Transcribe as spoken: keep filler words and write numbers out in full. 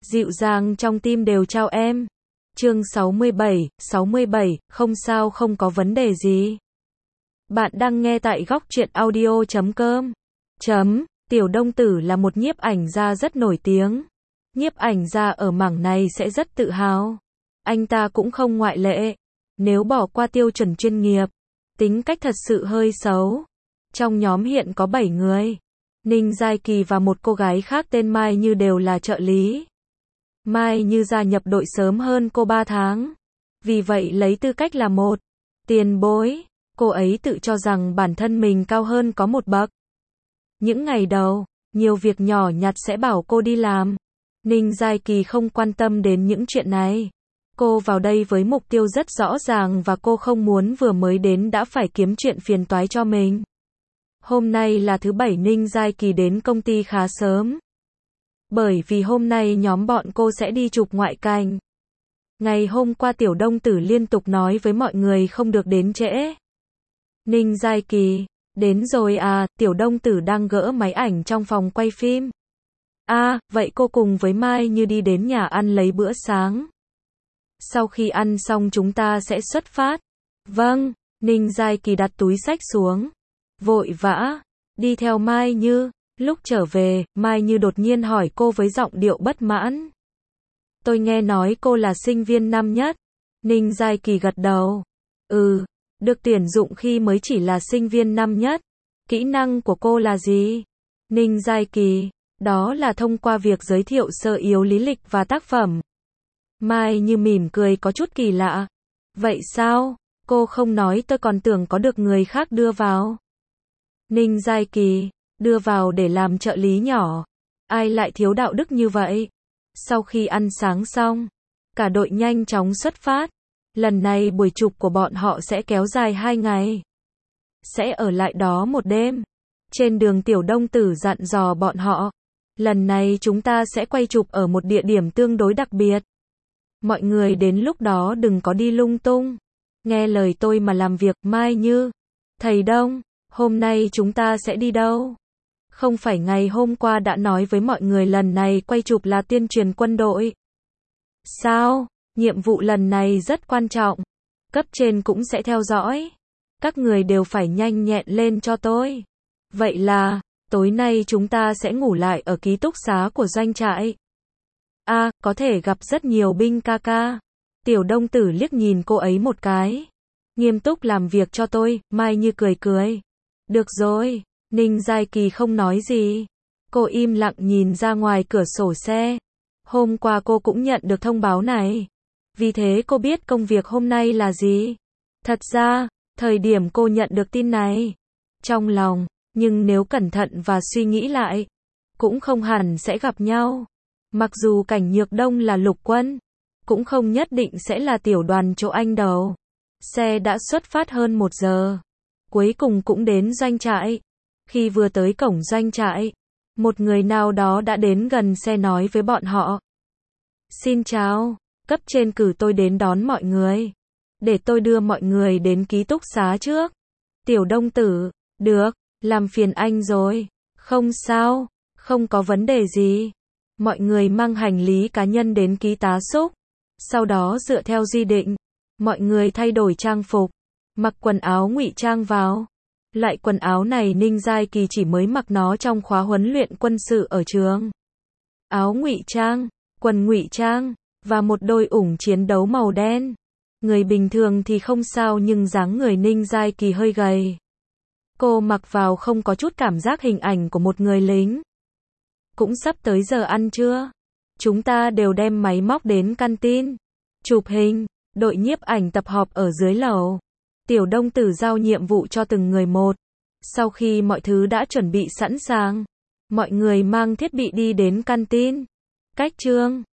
dịu dàng trong tim đều chào em. Chương sáu mươi bảy, sáu mươi bảy, không sao, không có vấn đề gì. Bạn đang nghe tại góc truyện audio chấm com. Chấm, Tiểu Đông Tử là một nhiếp ảnh gia rất nổi tiếng. Nhiếp ảnh gia ở mảng này sẽ rất tự hào. Anh ta cũng không ngoại lệ. Nếu bỏ qua tiêu chuẩn chuyên nghiệp, tính cách thật sự hơi xấu. Trong nhóm hiện có bảy người. Ninh Giai Kỳ và một cô gái khác tên Mai Như đều là trợ lý. Mai Như gia nhập đội sớm hơn cô ba tháng. Vì vậy lấy tư cách là một tiền bối, cô ấy tự cho rằng bản thân mình cao hơn có một bậc. Những ngày đầu, nhiều việc nhỏ nhặt sẽ bảo cô đi làm. Ninh Giai Kỳ không quan tâm đến những chuyện này. Cô vào đây với mục tiêu rất rõ ràng và cô không muốn vừa mới đến đã phải kiếm chuyện phiền toái cho mình. Hôm nay là thứ bảy, Ninh Giai Kỳ đến công ty khá sớm. Bởi vì hôm nay nhóm bọn cô sẽ đi chụp ngoại cảnh. Ngày hôm qua Tiểu Đông Tử liên tục nói với mọi người không được đến trễ. Ninh Giai Kỳ, đến rồi à? Tiểu Đông Tử đang gỡ máy ảnh trong phòng quay phim. À, vậy cô cùng với Mai Như đi đến nhà ăn lấy bữa sáng. Sau khi ăn xong chúng ta sẽ xuất phát. Vâng, Ninh Giai Kỳ đặt túi xách xuống. Vội vã, đi theo Mai Như. Lúc trở về, Mai Như đột nhiên hỏi cô với giọng điệu bất mãn. Tôi nghe nói cô là sinh viên năm nhất. Ninh Giai Kỳ gật đầu. Ừ, được tuyển dụng khi mới chỉ là sinh viên năm nhất. Kỹ năng của cô là gì? Ninh Giai Kỳ, đó là thông qua việc giới thiệu sơ yếu lý lịch và tác phẩm. Mai Như mỉm cười có chút kỳ lạ. Vậy sao? Cô không nói, tôi còn tưởng có được người khác đưa vào. Ninh Giai Kỳ, đưa vào để làm trợ lý nhỏ. Ai lại thiếu đạo đức như vậy? Sau khi ăn sáng xong, cả đội nhanh chóng xuất phát. Lần này buổi chụp của bọn họ sẽ kéo dài hai ngày. Sẽ ở lại đó một đêm. Trên đường Tiểu Đông Tử dặn dò bọn họ. Lần này chúng ta sẽ quay chụp ở một địa điểm tương đối đặc biệt. Mọi người đến lúc đó đừng có đi lung tung. Nghe lời tôi mà làm việc. Mai Như, thầy Đông, hôm nay chúng ta sẽ đi đâu? Không phải ngày hôm qua đã nói với mọi người lần này quay chụp là tuyên truyền quân đội. Sao? Nhiệm vụ lần này rất quan trọng. Cấp trên cũng sẽ theo dõi. Các người đều phải nhanh nhẹn lên cho tôi. Vậy là, tối nay chúng ta sẽ ngủ lại ở ký túc xá của doanh trại. À, có thể gặp rất nhiều binh ca ca. Tiểu Đông Tử liếc nhìn cô ấy một cái. Nghiêm túc làm việc cho tôi. Mai Như cười cười. Được rồi. Ninh Giai Kỳ không nói gì. Cô im lặng nhìn ra ngoài cửa sổ xe. Hôm qua cô cũng nhận được thông báo này. Vì thế cô biết công việc hôm nay là gì. Thật ra, thời điểm cô nhận được tin này, trong lòng, nhưng nếu cẩn thận và suy nghĩ lại, cũng không hẳn sẽ gặp nhau. Mặc dù Cảnh Nhược Đông là lục quân, cũng không nhất định sẽ là tiểu đoàn chỗ anh đầu. Xe đã xuất phát hơn một giờ. Cuối cùng cũng đến doanh trại. Khi vừa tới cổng doanh trại, một người nào đó đã đến gần xe nói với bọn họ. Xin chào, cấp trên cử tôi đến đón mọi người. Để tôi đưa mọi người đến ký túc xá trước. Tiểu Đông Tử, được, làm phiền anh rồi. Không sao, không có vấn đề gì. Mọi người mang hành lý cá nhân đến ký tá xúc. Sau đó dựa theo quy định, mọi người thay đổi trang phục, mặc quần áo ngụy trang vào. Loại quần áo này Ninh Giai Kỳ chỉ mới mặc nó trong khóa huấn luyện quân sự ở trường. Áo ngụy trang, quần ngụy trang, và một đôi ủng chiến đấu màu đen. Người bình thường thì không sao nhưng dáng người Ninh Giai Kỳ hơi gầy. Cô mặc vào không có chút cảm giác hình ảnh của một người lính. Cũng sắp tới giờ ăn trưa. Chúng ta đều đem máy móc đến canteen. Chụp hình, đội nhiếp ảnh tập họp ở dưới lầu. Tiểu Đông Tử giao nhiệm vụ cho từng người một. Sau khi mọi thứ đã chuẩn bị sẵn sàng, mọi người mang thiết bị đi đến canteen. Cách chương